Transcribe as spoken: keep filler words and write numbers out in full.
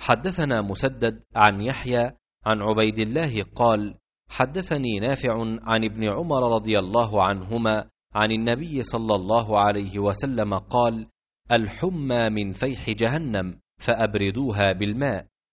حدثنا مسدد عن يحيى عن عبيد الله قال حدثني نافع عن ابن عمر رضي الله عنهما عن النبي صلى الله عليه وسلم قال الحمى من فيح جهنم فأبردوها بالماء.